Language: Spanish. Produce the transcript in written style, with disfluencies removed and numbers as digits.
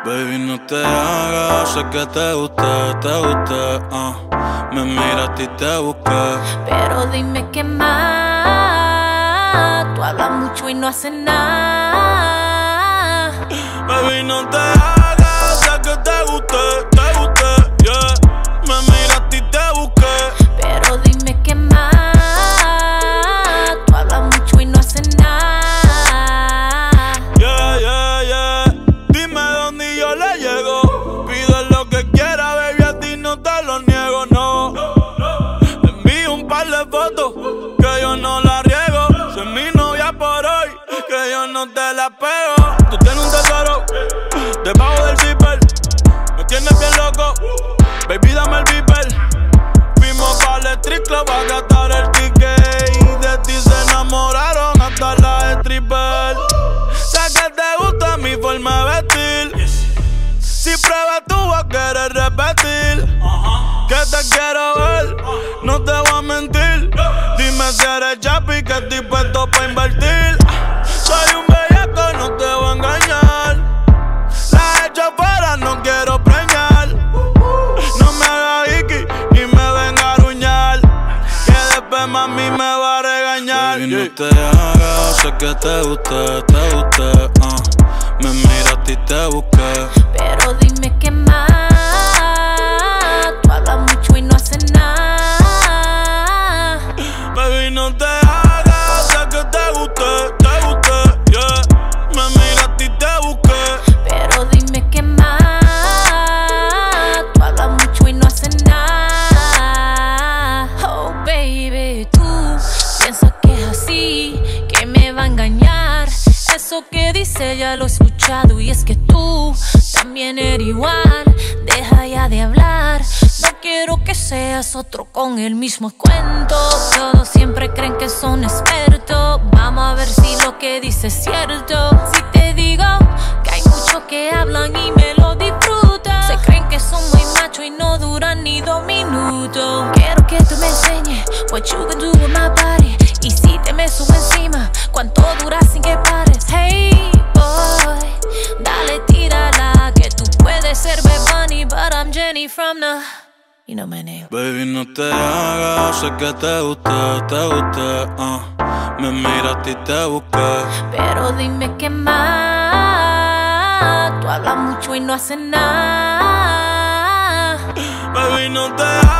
Baby, no te hagas, sé que te gusta, me miraste y te busqué. Pero dime qué más, tú hablas mucho y no haces nada. Baby, no te hagas, sé que te gusta, yeah. Me miraste y te busqué. Pero dime qué más, tú hablas mucho y no haces nada. Yeah. Dime dónde y yo le llego. Pide lo que quiera, baby, a ti no te lo niego, no. Te envío un par de fotos que yo no la riego. Soy mi novia por hoy, que yo no te la pego. Tú tienes un tesoro debajo del zipper. Me tienes bien loco, baby, dame el beeper. Fuimos para el street club a gastar el ticket. Y de ti se enamoraron hasta las strippers. Sé que te gusta mi forma de vestir. Si pruebas tú vas a querer repetir. Que te quiero ver, no te voy a mentir. Dime si eres chapi, que estoy puesto pa' invertir. Soy un bellaco, no te voy a engañar. La he hecho afuera, no quiero preñar. No me hagas iki ni me venga a aruñar, que después mami me va a regañar. Baby, no te hagas, sé que te gusta, me miraste y te busqué. Pero dime qué más, tú hablas mucho y no haces nada. Baby, no te hagas, sé que te gusta, yeah. Me miraste y te busqué. Pero dime qué más, tú hablas mucho y no haces nada. Oh baby, tú piensas que es así, que me va a engañar. Eso que dice ya lo he escuchado, y es que tú también eres igual. Deja ya de hablar, no quiero que seas otro con el mismo cuento. Todos siempre creen que son expertos, vamos a ver si lo que dices es cierto. Si te digo que hay muchos que hablan y me lo disfrutan, se creen que son muy machos y no duran ni 2 minutos. Quiero que tú me enseñes what you can do with my body, y si te me subo encima, cuánto dura sin que pares. Hey boy, dale, tírala, que tú puedes ser Bad Bunny, but I'm Jenny from the, you know my name. Baby, no te hagas, sé que te gusta, me miraste y te busqué. Pero dime qué más, tú hablas mucho y no haces nada. Baby, no te hagas.